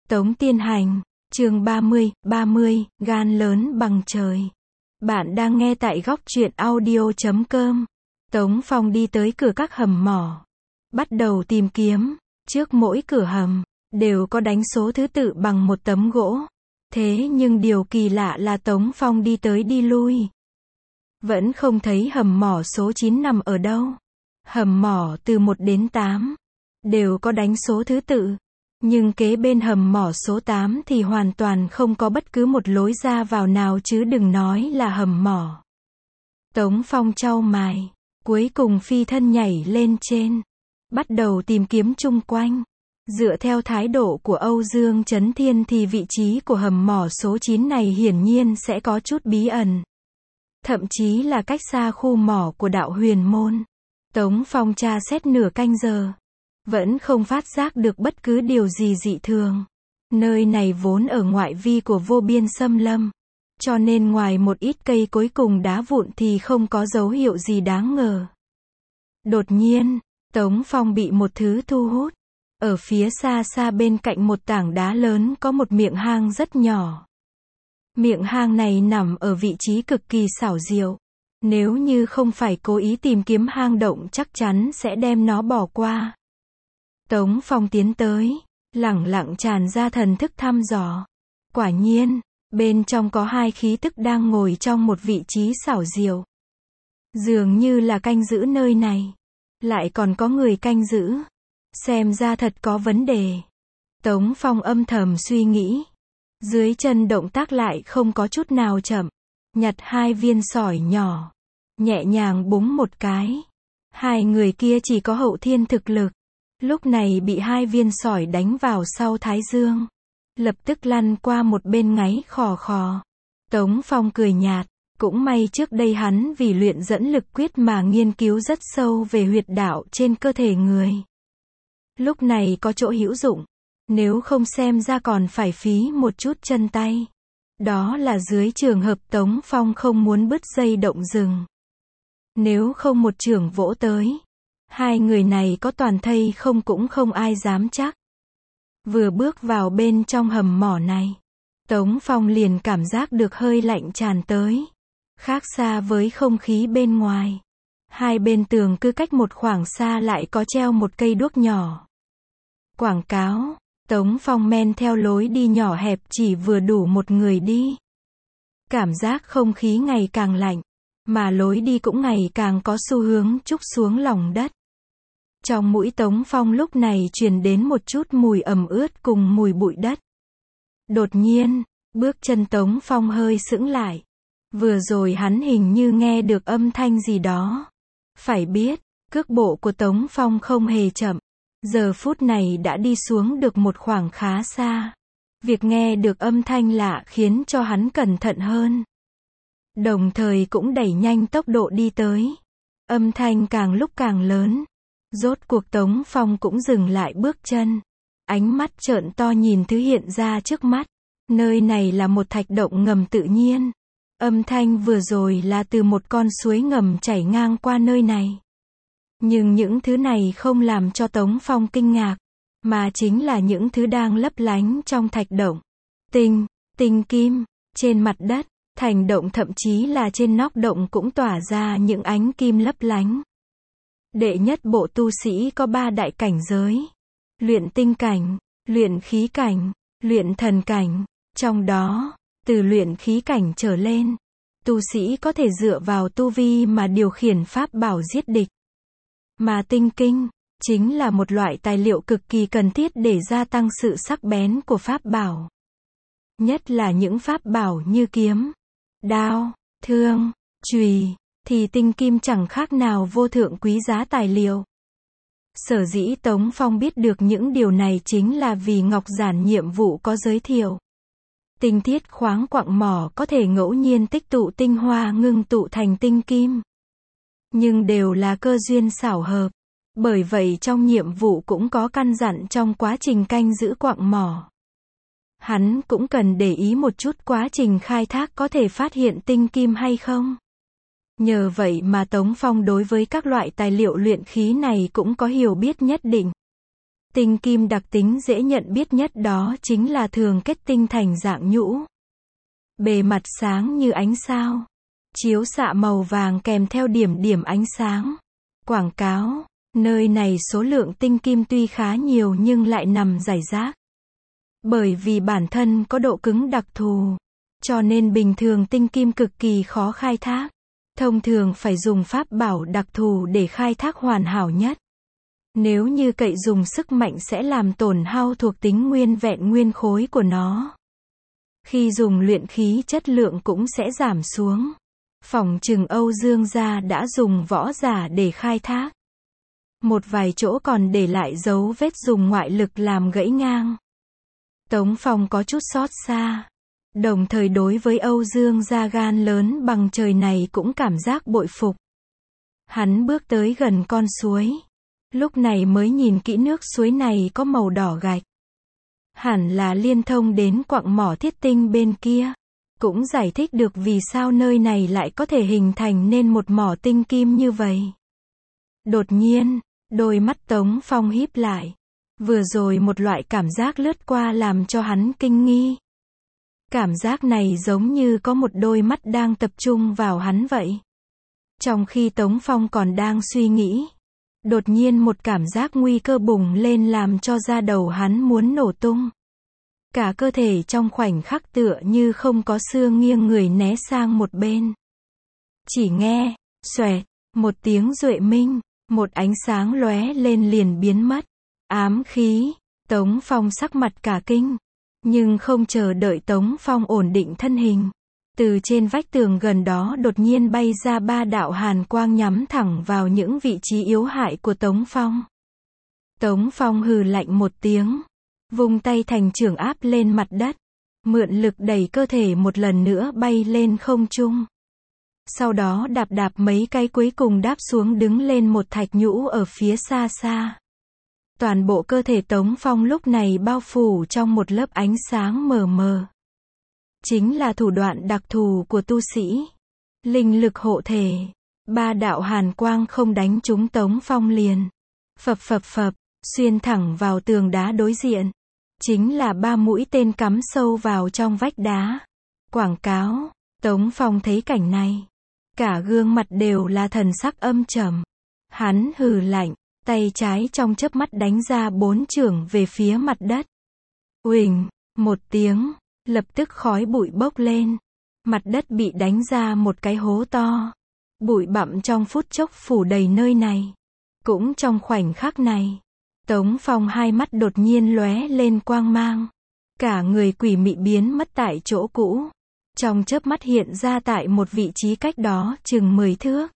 Tống Tiên Hành, chương 30, gan lớn bằng trời. Bạn đang nghe tại góc truyện audio.com. Tống Phong đi tới cửa các hầm mỏ. Bắt đầu tìm kiếm. Trước mỗi cửa hầm, đều có đánh số thứ tự bằng một tấm gỗ. Thế nhưng điều kỳ lạ là Tống Phong đi tới đi lui. Vẫn không thấy hầm mỏ số 9 nằm ở đâu. Hầm mỏ từ 1 đến 8. Đều có đánh số thứ tự. Nhưng kế bên hầm mỏ số 8 thì hoàn toàn không có bất cứ một lối ra vào nào chứ đừng nói là hầm mỏ. Tống Phong chau mày, cuối cùng phi thân nhảy lên trên. Bắt đầu tìm kiếm chung quanh. Dựa theo thái độ của Âu Dương Chấn Thiên thì vị trí của hầm mỏ số 9 này hiển nhiên sẽ có chút bí ẩn. Thậm chí là cách xa khu mỏ của đạo huyền môn. Tống Phong tra xét nửa canh giờ. Vẫn không phát giác được bất cứ điều gì dị thường. Nơi này vốn ở ngoại vi của vô biên xâm lâm. Cho nên ngoài một ít cây cối cùng đá vụn thì không có dấu hiệu gì đáng ngờ. Đột nhiên, Tống Phong bị một thứ thu hút. Ở phía xa xa bên cạnh một tảng đá lớn có một miệng hang rất nhỏ. Miệng hang này nằm ở vị trí cực kỳ xảo diệu. Nếu như không phải cố ý tìm kiếm hang động chắc chắn sẽ đem nó bỏ qua. Tống Phong tiến tới, lẳng lặng tràn ra thần thức thăm dò. Quả nhiên, bên trong có 2 khí tức đang ngồi trong một vị trí xảo diệu. Dường như là canh giữ nơi này. Lại còn có người canh giữ. Xem ra thật có vấn đề. Tống Phong âm thầm suy nghĩ. Dưới chân động tác lại không có chút nào chậm. Nhặt 2 viên sỏi nhỏ. Nhẹ nhàng búng một cái. 2 người kia chỉ có hậu thiên thực lực. Lúc này bị 2 viên sỏi đánh vào sau thái dương. Lập tức lăn qua một bên ngáy khò khò. Tống Phong cười nhạt. Cũng may trước đây hắn vì luyện dẫn lực quyết mà nghiên cứu rất sâu về huyệt đạo trên cơ thể người. Lúc này có chỗ hữu dụng. Nếu không xem ra còn phải phí một chút chân tay. Đó là dưới trường hợp Tống Phong không muốn bứt dây động rừng. Nếu không một chưởng vỗ tới. 2 người này có toàn thây không cũng không ai dám chắc. Vừa bước vào bên trong hầm mỏ này. Tống Phong liền cảm giác được hơi lạnh tràn tới. Khác xa với không khí bên ngoài. 2 bên tường cứ cách một khoảng xa lại có treo một cây đuốc nhỏ. Quảng cáo. Tống Phong men theo lối đi nhỏ hẹp chỉ vừa đủ một người đi. Cảm giác không khí ngày càng lạnh. Mà lối đi cũng ngày càng có xu hướng trút xuống lòng đất. Trong mũi Tống Phong lúc này truyền đến một chút mùi ẩm ướt cùng mùi bụi đất. Đột nhiên, bước chân Tống Phong hơi sững lại. Vừa rồi hắn hình như nghe được âm thanh gì đó. Phải biết, cước bộ của Tống Phong không hề chậm. Giờ phút này đã đi xuống được một khoảng khá xa. Việc nghe được âm thanh lạ khiến cho hắn cẩn thận hơn. Đồng thời cũng đẩy nhanh tốc độ đi tới. Âm thanh càng lúc càng lớn. Rốt cuộc Tống Phong cũng dừng lại bước chân. Ánh mắt trợn to nhìn thứ hiện ra trước mắt. Nơi này là một thạch động ngầm tự nhiên. Âm thanh vừa rồi là từ một con suối ngầm chảy ngang qua nơi này. Nhưng những thứ này không làm cho Tống Phong kinh ngạc. Mà chính là những thứ đang lấp lánh trong thạch động. Tinh kim, trên mặt đất, thành động thậm chí là trên nóc động cũng tỏa ra những ánh kim lấp lánh. Đệ nhất bộ tu sĩ có 3 đại cảnh giới. Luyện tinh cảnh, luyện khí cảnh, luyện thần cảnh. Trong đó, từ luyện khí cảnh trở lên, tu sĩ có thể dựa vào tu vi mà điều khiển pháp bảo giết địch. Mà tinh kinh, chính là một loại tài liệu cực kỳ cần thiết để gia tăng sự sắc bén của pháp bảo. Nhất là những pháp bảo như kiếm, đao, thương, chùy, thì tinh kim chẳng khác nào vô thượng quý giá tài liệu. Sở dĩ Tống Phong biết được những điều này chính là vì Ngọc Giản nhiệm vụ có giới thiệu. Tinh thiết khoáng quặng mỏ có thể ngẫu nhiên tích tụ tinh hoa ngưng tụ thành tinh kim. Nhưng đều là cơ duyên xảo hợp. Bởi vậy trong nhiệm vụ cũng có căn dặn trong quá trình canh giữ quặng mỏ. Hắn cũng cần để ý một chút quá trình khai thác có thể phát hiện tinh kim hay không. Nhờ vậy mà Tống Phong đối với các loại tài liệu luyện khí này cũng có hiểu biết nhất định. Tinh kim đặc tính dễ nhận biết nhất đó chính là thường kết tinh thành dạng nhũ. Bề mặt sáng như ánh sao. Chiếu xạ màu vàng kèm theo điểm điểm ánh sáng. Quảng cáo, nơi này số lượng tinh kim tuy khá nhiều nhưng lại nằm rải rác. Bởi vì bản thân có độ cứng đặc thù, cho nên bình thường tinh kim cực kỳ khó khai thác. Thông thường phải dùng pháp bảo đặc thù để khai thác hoàn hảo nhất. Nếu như cậy dùng sức mạnh sẽ làm tổn hao thuộc tính nguyên vẹn nguyên khối của nó. Khi dùng luyện khí chất lượng cũng sẽ giảm xuống. Phỏng chừng Âu Dương gia đã dùng võ giả để khai thác. Một vài chỗ còn để lại dấu vết dùng ngoại lực làm gãy ngang. Tống Phong có chút xót xa. Đồng thời đối với Âu Dương gia gan lớn bằng trời này cũng cảm giác bội phục. Hắn bước tới gần con suối. Lúc này mới nhìn kỹ nước suối này có màu đỏ gạch. Hẳn là liên thông đến quặng mỏ thiết tinh bên kia. Cũng giải thích được vì sao nơi này lại có thể hình thành nên một mỏ tinh kim như vậy. Đột nhiên, đôi mắt Tống Phong híp lại. Vừa rồi một loại cảm giác lướt qua làm cho hắn kinh nghi. Cảm giác này giống như có một đôi mắt đang tập trung vào hắn vậy. Trong khi Tống Phong còn đang suy nghĩ, đột nhiên một cảm giác nguy cơ bùng lên làm cho da đầu hắn muốn nổ tung. Cả cơ thể trong khoảnh khắc tựa như không có xương nghiêng người né sang một bên. Chỉ nghe, xoẹt, một tiếng duệ minh, một ánh sáng lóe lên liền biến mất. Ám khí, Tống Phong sắc mặt cả kinh. Nhưng không chờ đợi Tống Phong ổn định thân hình. Từ trên vách tường gần đó đột nhiên bay ra 3 đạo hàn quang nhắm thẳng vào những vị trí yếu hại của Tống Phong. Tống Phong hừ lạnh một tiếng. Vung tay thành chưởng áp lên mặt đất. Mượn lực đẩy cơ thể một lần nữa bay lên không trung. Sau đó đạp đạp mấy cái cuối cùng đáp xuống đứng lên một thạch nhũ ở phía xa xa. Toàn bộ cơ thể Tống Phong lúc này bao phủ trong một lớp ánh sáng mờ mờ. Chính là thủ đoạn đặc thù của tu sĩ. Linh lực hộ thể. 3 đạo hàn quang không đánh trúng Tống Phong liền. Phập phập phập, xuyên thẳng vào tường đá đối diện. Chính là 3 mũi tên cắm sâu vào trong vách đá. Quảng cáo, Tống Phong thấy cảnh này. Cả gương mặt đều là thần sắc âm trầm. Hắn hừ lạnh, tay trái trong chớp mắt đánh ra 4 chưởng về phía mặt đất. Uỳnh, một tiếng, lập tức khói bụi bốc lên. Mặt đất bị đánh ra một cái hố to. Bụi bặm trong phút chốc phủ đầy nơi này. Cũng trong khoảnh khắc này, Tống Phong hai mắt đột nhiên lóe lên quang mang. Cả người quỷ mị biến mất tại chỗ cũ. Trong chớp mắt hiện ra tại một vị trí cách đó chừng 10 thước.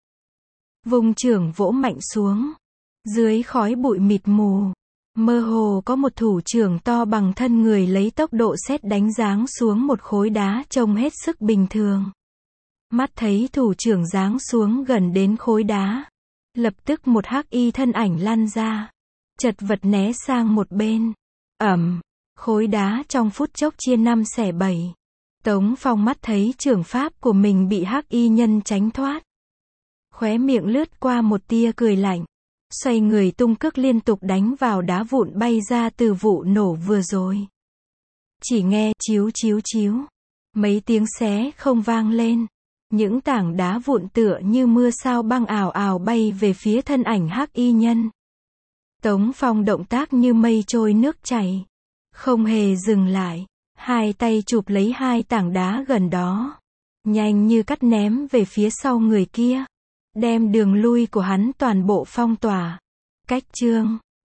Vùng chưởng vỗ mạnh xuống. Dưới khói bụi mịt mù, mơ hồ có một thủ chưởng to bằng thân người lấy tốc độ sét đánh giáng xuống một khối đá trông hết sức bình thường. Mắt thấy thủ chưởng giáng xuống gần đến khối đá. Lập tức một hắc y thân ảnh lăn ra. Chật vật né sang một bên. Ầm, khối đá trong phút chốc chia 5 xẻ 7. Tống Phong mắt thấy chưởng pháp của mình bị hắc y nhân tránh thoát. Khóe miệng lướt qua một tia cười lạnh. Xoay người tung cước liên tục đánh vào đá vụn bay ra từ vụ nổ vừa rồi. Chỉ nghe chíu chíu chíu. Mấy tiếng xé không vang lên. Những tảng đá vụn tựa như mưa sao băng ào ào bay về phía thân ảnh hắc y nhân. Tống Phong động tác như mây trôi nước chảy. Không hề dừng lại. Hai tay chụp lấy 2 tảng đá gần đó. Nhanh như cắt ném về phía sau người kia. Đem đường lui của hắn toàn bộ phong tỏa. Cách chương